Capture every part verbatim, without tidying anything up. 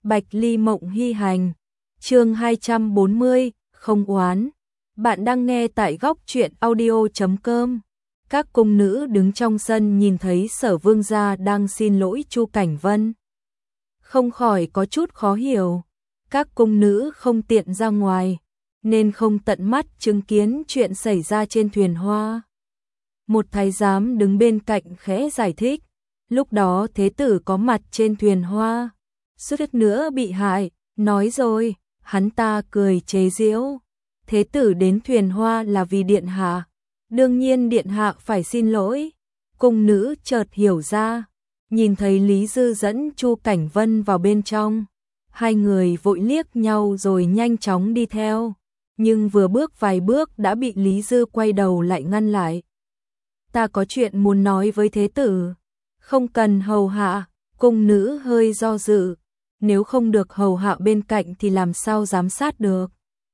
Bạch Ly Mộng Hy Hành, chương hai trăm bốn mươi, không oán. Bạn đang nghe tại góc truyện audio chấm com. Các cung nữ đứng trong sân nhìn thấy Sở Vương gia đang xin lỗi Chu Cảnh Vân, không khỏi có chút khó hiểu. Các cung nữ không tiện ra ngoài, nên không tận mắt chứng kiến chuyện xảy ra trên thuyền hoa. Một thái giám đứng bên cạnh khẽ giải thích, lúc đó thế tử có mặt trên thuyền hoa, suýt nữa bị hại, nói rồi, hắn ta cười chế giễu. Thế tử đến thuyền hoa là vì điện hạ, đương nhiên điện hạ phải xin lỗi. Cung nữ chợt hiểu ra, nhìn thấy Lý Dư dẫn Chu Cảnh Vân vào bên trong, hai người vội liếc nhau rồi nhanh chóng đi theo, nhưng vừa bước vài bước đã bị Lý Dư quay đầu lại ngăn lại. Ta có chuyện muốn nói với thế tử, không cần hầu hạ. Cung nữ hơi do dự, nếu không được hầu hạ bên cạnh thì làm sao giám sát được.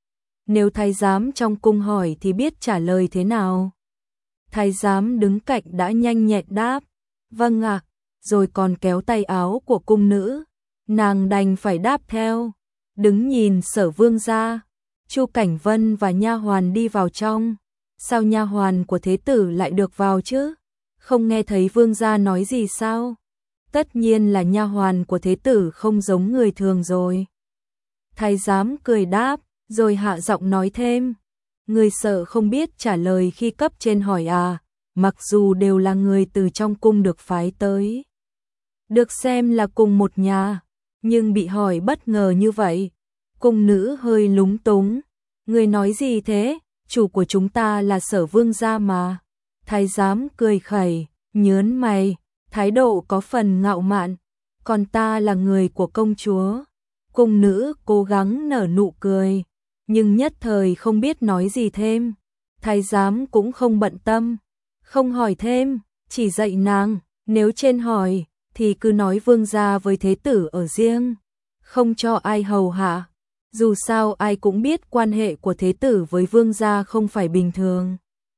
Nếu thái giám trong cung hỏi thì biết trả lời thế nào. Thái giám đứng cạnh đã nhanh nhẹn đáp, vâng ạ, rồi còn kéo tay áo của cung nữ, nàng đành phải đáp theo. Đứng nhìn Sở Vương gia, Chu Cảnh Vân và nha hoàn đi vào trong. Sao nha hoàn của thế tử lại được vào chứ? Không nghe thấy vương gia nói gì sao? Tất nhiên là nha hoàn của thế tử không giống người thường rồi. Thái giám cười đáp, rồi hạ giọng nói thêm, người sợ không biết trả lời khi cấp trên hỏi à, mặc dù đều là người từ trong cung được phái tới, được xem là cùng một nhà, nhưng bị hỏi bất ngờ như vậy. Cung nữ hơi lúng túng, người nói gì thế, chủ của chúng ta là Sở Vương gia mà. Thái giám cười khẩy, nhớn mày, thái độ có phần ngạo mạn, còn ta là người của công chúa. Cung nữ cố gắng nở nụ cười, nhưng nhất thời không biết nói gì thêm. Thái giám cũng không bận tâm, không hỏi thêm, chỉ dạy nàng, nếu trên hỏi thì cứ nói vương gia với thế tử ở riêng, không cho ai hầu hạ. Dù sao ai cũng biết quan hệ của thế tử với vương gia không phải bình thường.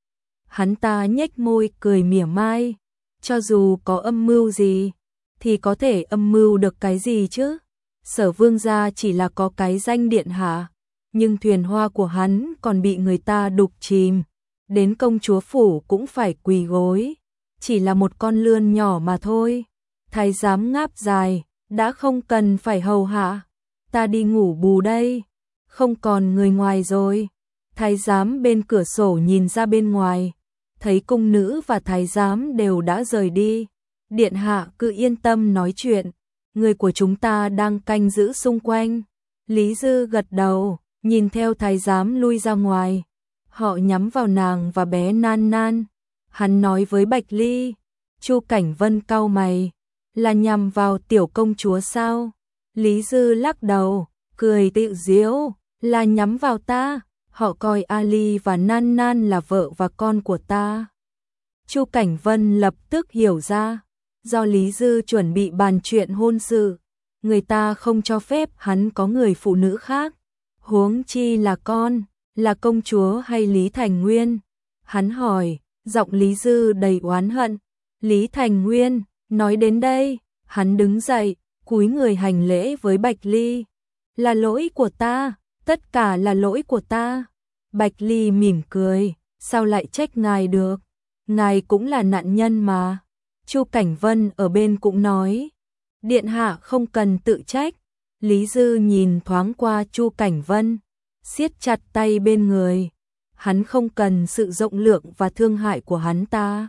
Hắn ta nhếch môi cười mỉa mai, cho dù có âm mưu gì thì có thể âm mưu được cái gì chứ. Sở Vương gia chỉ là có cái danh điện hạ, nhưng thuyền hoa của hắn còn bị người ta đục chìm, đến công chúa phủ cũng phải quỳ gối, chỉ là một con lươn nhỏ mà thôi. Thái giám ngáp dài, đã không cần phải hầu hạ, ta đi ngủ bù đây, không còn người ngoài rồi. Thái giám bên cửa sổ nhìn ra bên ngoài, thấy cung nữ và thái giám đều đã rời đi. Điện hạ cứ yên tâm nói chuyện, người của chúng ta đang canh giữ xung quanh. Lý Dư gật đầu, nhìn theo thái giám lui ra ngoài. Họ nhắm vào nàng và bé Nan Nan. Hắn nói với Bạch Ly. Chu Cảnh Vân cau mày, là nhằm vào tiểu công chúa sao? Lý Dư lắc đầu, cười tự giễu, là nhắm vào ta. Họ coi Ali và Nan Nan là vợ và con của ta. Chu Cảnh Vân lập tức hiểu ra, do Lý Dư chuẩn bị bàn chuyện hôn sự, người ta không cho phép hắn có người phụ nữ khác, huống chi là con, là công chúa hay Lý Thành Nguyên. Hắn hỏi, giọng Lý Dư đầy oán hận. Lý Thành Nguyên, nói đến đây, hắn đứng dậy, cúi người hành lễ với Bạch Ly. Là lỗi của ta, tất cả là lỗi của ta. Bạch Ly mỉm cười, sao lại trách ngài được, ngài cũng là nạn nhân mà. Chu Cảnh Vân ở bên cũng nói, điện hạ không cần tự trách. Lý Dư nhìn thoáng qua Chu Cảnh Vân, siết chặt tay bên người, hắn không cần sự rộng lượng và thương hại của hắn ta.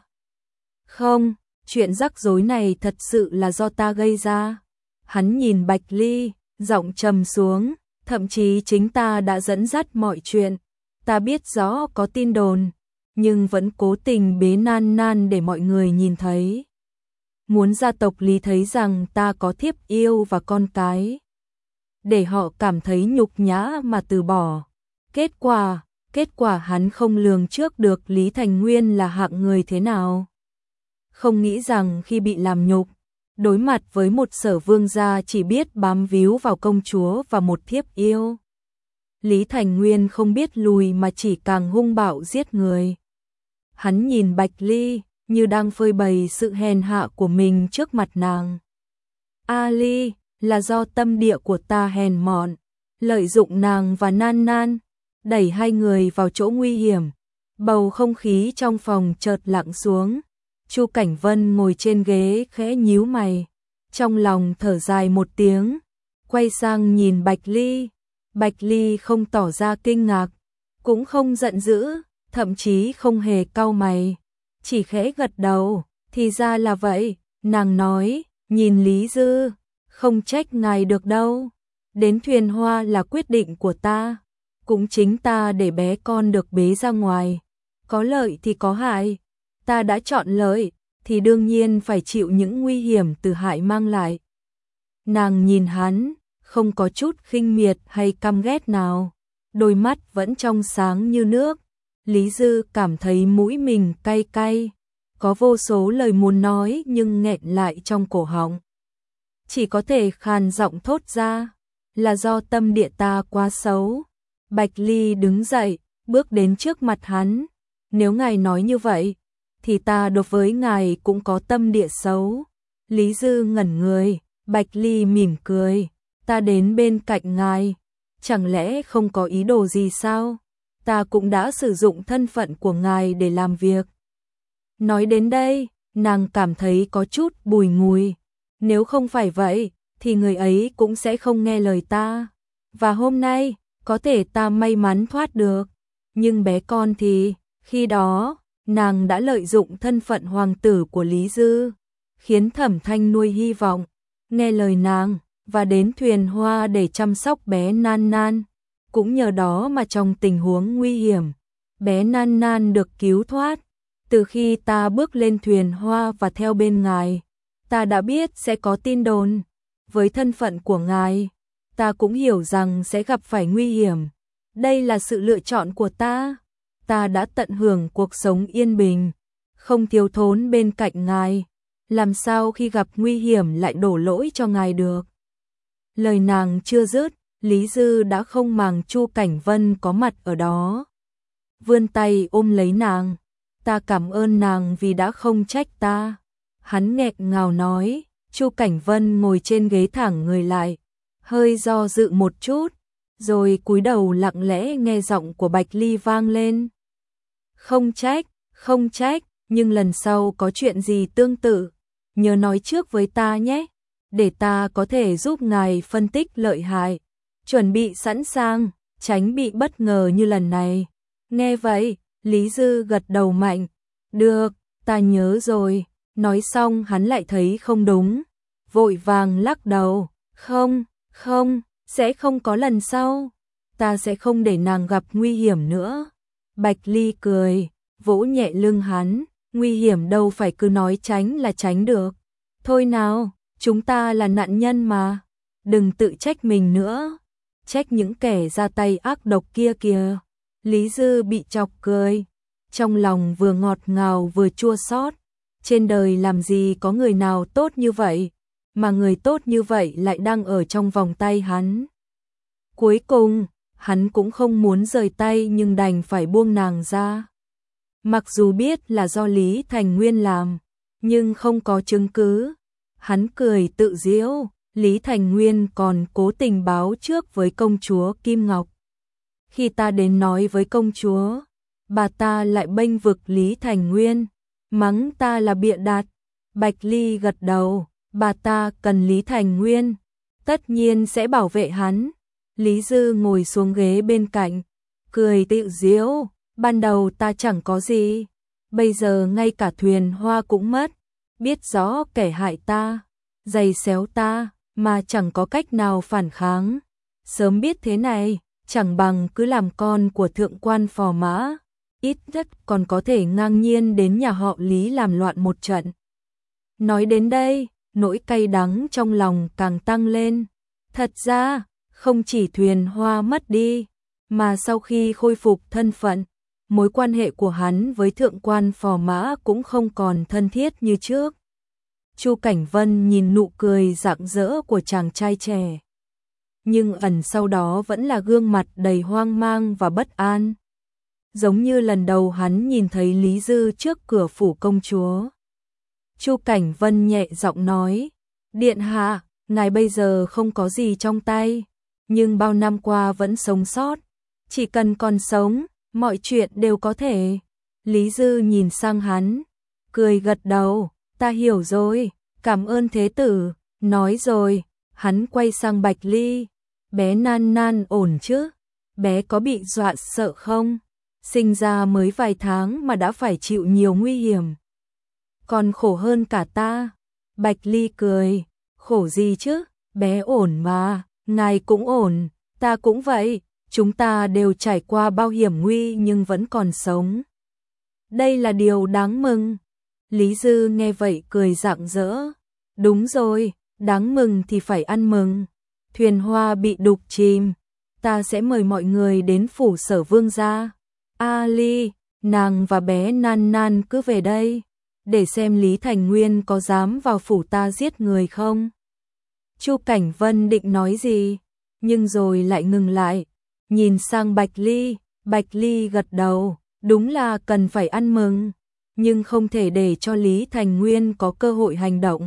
Không, chuyện rắc rối này thật sự là do ta gây ra. Hắn nhìn Bạch Ly, giọng trầm xuống, thậm chí chính ta đã dẫn dắt mọi chuyện. Ta biết rõ có tin đồn, nhưng vẫn cố tình bế Nan Nan để mọi người nhìn thấy. Muốn gia tộc Lý thấy rằng ta có thiếp yêu và con cái, để họ cảm thấy nhục nhã mà từ bỏ. Kết quả, kết quả hắn không lường trước được Lý Thành Nguyên là hạng người thế nào. Không nghĩ rằng khi bị làm nhục, đối mặt với một Sở Vương gia chỉ biết bám víu vào công chúa và một thiếp yêu, Lý Thành Nguyên không biết lùi mà chỉ càng hung bạo giết người. Hắn nhìn Bạch Ly như đang phơi bày sự hèn hạ của mình trước mặt nàng. Ali, là do tâm địa của ta hèn mọn, lợi dụng nàng và Nan Nan, đẩy hai người vào chỗ nguy hiểm. Bầu không khí trong phòng chợt lặng xuống. Chu Cảnh Vân ngồi trên ghế khẽ nhíu mày, trong lòng thở dài một tiếng, quay sang nhìn Bạch Ly. Bạch Ly không tỏ ra kinh ngạc, cũng không giận dữ, thậm chí không hề cau mày, chỉ khẽ gật đầu. Thì ra là vậy, nàng nói, nhìn Lý Dư, không trách ngài được đâu. Đến thuyền hoa là quyết định của ta, cũng chính ta để bé con được bế ra ngoài. Có lợi thì có hại, ta đã chọn lợi, thì đương nhiên phải chịu những nguy hiểm từ hại mang lại. Nàng nhìn hắn, không có chút khinh miệt hay căm ghét nào, đôi mắt vẫn trong sáng như nước. Lý Dư cảm thấy mũi mình cay cay, có vô số lời muốn nói nhưng nghẹn lại trong cổ họng. Chỉ có thể khàn giọng thốt ra, là do tâm địa ta quá xấu. Bạch Ly đứng dậy, bước đến trước mặt hắn. Nếu ngài nói như vậy, thì ta đối với ngài cũng có tâm địa xấu. Lý Dư ngẩn người, Bạch Ly mỉm cười, ta đến bên cạnh ngài, chẳng lẽ không có ý đồ gì sao? Ta cũng đã sử dụng thân phận của ngài để làm việc. Nói đến đây, nàng cảm thấy có chút bùi ngùi. Nếu không phải vậy, thì người ấy cũng sẽ không nghe lời ta. Và hôm nay, có thể ta may mắn thoát được. Nhưng bé con thì, khi đó, nàng đã lợi dụng thân phận hoàng tử của Lý Dư, khiến Thẩm Thanh nuôi hy vọng, nghe lời nàng, và đến thuyền hoa để chăm sóc bé Nan Nan. Cũng nhờ đó mà trong tình huống nguy hiểm, bé Nan Nan được cứu thoát. Từ khi ta bước lên thuyền hoa và theo bên ngài, ta đã biết sẽ có tin đồn. Với thân phận của ngài, ta cũng hiểu rằng sẽ gặp phải nguy hiểm. Đây là sự lựa chọn của ta. Ta đã tận hưởng cuộc sống yên bình, không thiếu thốn bên cạnh ngài. Làm sao khi gặp nguy hiểm lại đổ lỗi cho ngài được? Lời nàng chưa dứt, Lý Dư đã không màng Chu Cảnh Vân có mặt ở đó. Vươn tay ôm lấy nàng. Ta cảm ơn nàng vì đã không trách ta. Hắn nghẹn ngào nói. Chu Cảnh Vân ngồi trên ghế thẳng người lại, hơi do dự một chút, rồi cúi đầu lặng lẽ nghe giọng của Bạch Ly vang lên. Không trách, không trách, nhưng lần sau có chuyện gì tương tự, nhớ nói trước với ta nhé, để ta có thể giúp ngài phân tích lợi hại, chuẩn bị sẵn sàng, tránh bị bất ngờ như lần này. Nghe vậy, Lý Dư gật đầu mạnh. Được, ta nhớ rồi. Nói xong hắn lại thấy không đúng, vội vàng lắc đầu. Không, không, sẽ không có lần sau. Ta sẽ không để nàng gặp nguy hiểm nữa. Bạch Ly cười, vỗ nhẹ lưng hắn. Nguy hiểm đâu phải cứ nói tránh là tránh được. Thôi nào, chúng ta là nạn nhân mà. Đừng tự trách mình nữa. Trách những kẻ ra tay ác độc kia kìa. Lý Dư bị chọc cười, trong lòng vừa ngọt ngào vừa chua xót. Trên đời làm gì có người nào tốt như vậy, mà người tốt như vậy lại đang ở trong vòng tay hắn. Cuối cùng, hắn cũng không muốn rời tay nhưng đành phải buông nàng ra. Mặc dù biết là do Lý Thành Nguyên làm, nhưng không có chứng cứ. Hắn cười tự giễu, Lý Thành Nguyên còn cố tình báo trước với công chúa Kim Ngọc. Khi ta đến nói với công chúa, bà ta lại bênh vực Lý Thành Nguyên, mắng ta là bịa đặt. Bạch Ly gật đầu, bà ta cần Lý Thành Nguyên, tất nhiên sẽ bảo vệ hắn. Lý Dư ngồi xuống ghế bên cạnh, cười tự giễu, ban đầu ta chẳng có gì, bây giờ ngay cả thuyền hoa cũng mất, biết rõ kẻ hại ta, giày xéo ta, mà chẳng có cách nào phản kháng. Sớm biết thế này, chẳng bằng cứ làm con của thượng quan Phò Mã, ít nhất còn có thể ngang nhiên đến nhà họ Lý làm loạn một trận. Nói đến đây, nỗi cay đắng trong lòng càng tăng lên. Thật ra, không chỉ thuyền hoa mất đi, mà sau khi khôi phục thân phận, mối quan hệ của hắn với thượng quan Phò Mã cũng không còn thân thiết như trước. Chu Cảnh Vân nhìn nụ cười rạng rỡ của chàng trai trẻ, nhưng ẩn sau đó vẫn là gương mặt đầy hoang mang và bất an. Giống như lần đầu hắn nhìn thấy Lý Dư trước cửa phủ công chúa. Chu Cảnh Vân nhẹ giọng nói, điện hạ, ngài bây giờ không có gì trong tay, nhưng bao năm qua vẫn sống sót. Chỉ cần còn sống, mọi chuyện đều có thể. Lý Dư nhìn sang hắn, cười gật đầu, ta hiểu rồi, cảm ơn thế tử. Nói rồi, hắn quay sang Bạch Ly, bé Nan Nan ổn chứ? Bé có bị dọa sợ không? Sinh ra mới vài tháng mà đã phải chịu nhiều nguy hiểm. Còn khổ hơn cả ta. Bạch Ly cười, khổ gì chứ? Bé ổn mà, ngài cũng ổn, ta cũng vậy, chúng ta đều trải qua bao hiểm nguy nhưng vẫn còn sống. Đây là điều đáng mừng. Lý Dư nghe vậy cười rạng rỡ. Đúng rồi, đáng mừng thì phải ăn mừng. Thuyền hoa bị đục chìm, ta sẽ mời mọi người đến phủ Sở Vương gia. A Ly, nàng và bé Nan Nan cứ về đây, để xem Lý Thành Nguyên có dám vào phủ ta giết người không. Chu Cảnh Vân định nói gì, nhưng rồi lại ngừng lại, nhìn sang Bạch Ly. Bạch Ly gật đầu, đúng là cần phải ăn mừng, nhưng không thể để cho Lý Thành Nguyên có cơ hội hành động.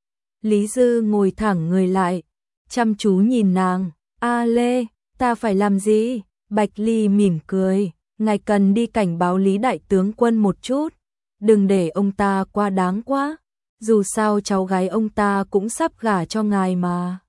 Lý Dư ngồi thẳng người lại, chăm chú nhìn nàng. A Lê, ta phải làm gì? Bạch Ly mỉm cười, ngài cần đi cảnh báo Lý đại tướng quân một chút, đừng để ông ta quá đáng quá, dù sao cháu gái ông ta cũng sắp gả cho ngài mà.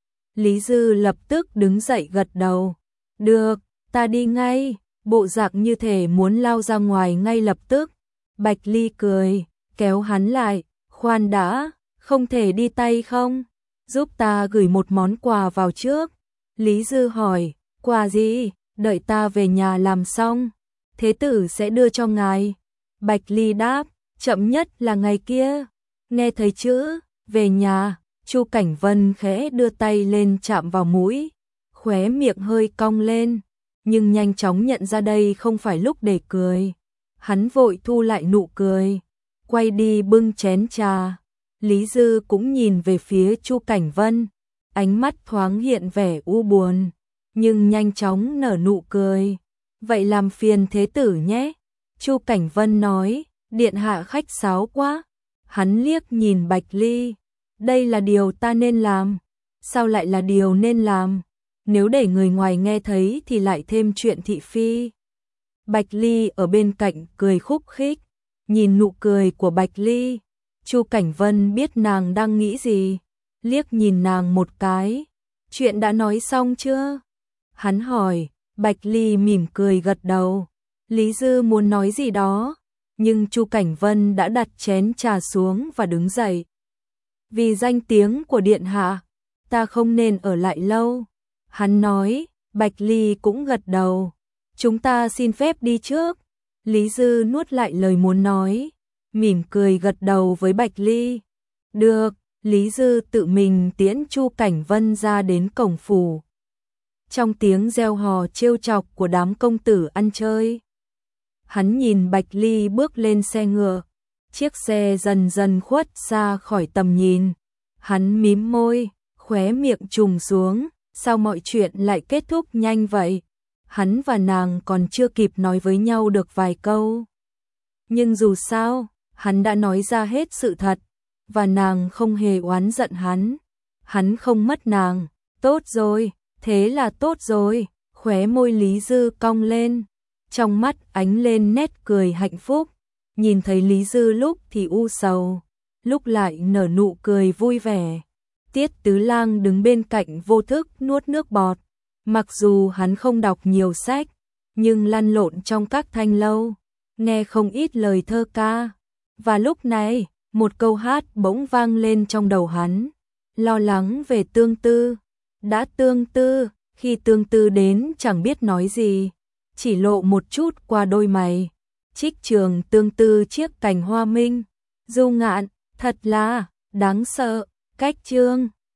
Lý Dư lập tức đứng dậy gật đầu, được, ta đi ngay, bộ dạng như thể muốn lao ra ngoài ngay lập tức. Bạch Ly cười, kéo hắn lại, khoan đã, không thể đi tay không? Giúp ta gửi một món quà vào trước. Lý Dư hỏi, quà gì? Đợi ta về nhà làm xong, thế tử sẽ đưa cho ngài. Bạch Ly đáp, chậm nhất là ngày kia. Nghe thấy chữ về nhà, Chu Cảnh Vân khẽ đưa tay lên chạm vào mũi, khóe miệng hơi cong lên, nhưng nhanh chóng nhận ra đây không phải lúc để cười. Hắn vội thu lại nụ cười, quay đi bưng chén trà. Lý Dư cũng nhìn về phía Chu Cảnh Vân, ánh mắt thoáng hiện vẻ u buồn, nhưng nhanh chóng nở nụ cười. Vậy làm phiền thế tử nhé. Chu Cảnh Vân nói, điện hạ khách sáo quá. Hắn liếc nhìn Bạch Ly, đây là điều ta nên làm. Sao lại là điều nên làm? Nếu để người ngoài nghe thấy thì lại thêm chuyện thị phi. Bạch Ly ở bên cạnh cười khúc khích, nhìn nụ cười của Bạch Ly, Chu Cảnh Vân biết nàng đang nghĩ gì, liếc nhìn nàng một cái. Chuyện đã nói xong chưa? Hắn hỏi. Bạch Ly mỉm cười gật đầu. Lý Dư muốn nói gì đó, nhưng Chu Cảnh Vân đã đặt chén trà xuống và đứng dậy. Vì danh tiếng của điện hạ, ta không nên ở lại lâu. Hắn nói. Bạch Ly cũng gật đầu. Chúng ta xin phép đi trước. Lý Dư nuốt lại lời muốn nói, mỉm cười gật đầu với Bạch Ly. Được. Lý Dư tự mình tiễn Chu Cảnh Vân ra đến cổng phủ. Trong tiếng reo hò trêu chọc của đám công tử ăn chơi, hắn nhìn Bạch Ly bước lên xe ngựa, chiếc xe dần dần khuất xa khỏi tầm nhìn. Hắn mím môi, khóe miệng trùng xuống, sao mọi chuyện lại kết thúc nhanh vậy? Hắn và nàng còn chưa kịp nói với nhau được vài câu. Nhưng dù sao, hắn đã nói ra hết sự thật, và nàng không hề oán giận hắn. Hắn không mất nàng, tốt rồi, thế là tốt rồi. Khóe môi Lý Dư cong lên, trong mắt ánh lên nét cười hạnh phúc. Nhìn thấy Lý Dư lúc thì u sầu, lúc lại nở nụ cười vui vẻ. Tiết Tứ Lang đứng bên cạnh vô thức nuốt nước bọt. Mặc dù hắn không đọc nhiều sách, nhưng lăn lộn trong các thanh lâu, nghe không ít lời thơ ca. Và lúc này, một câu hát bỗng vang lên trong đầu hắn. Lo lắng về Tương Tư. Đã Tương Tư, khi Tương Tư đến chẳng biết nói gì, chỉ lộ một chút qua đôi mày. Trích trường Tương Tư chiếc cành hoa minh. Du ngạn, thật là đáng sợ. Cách chương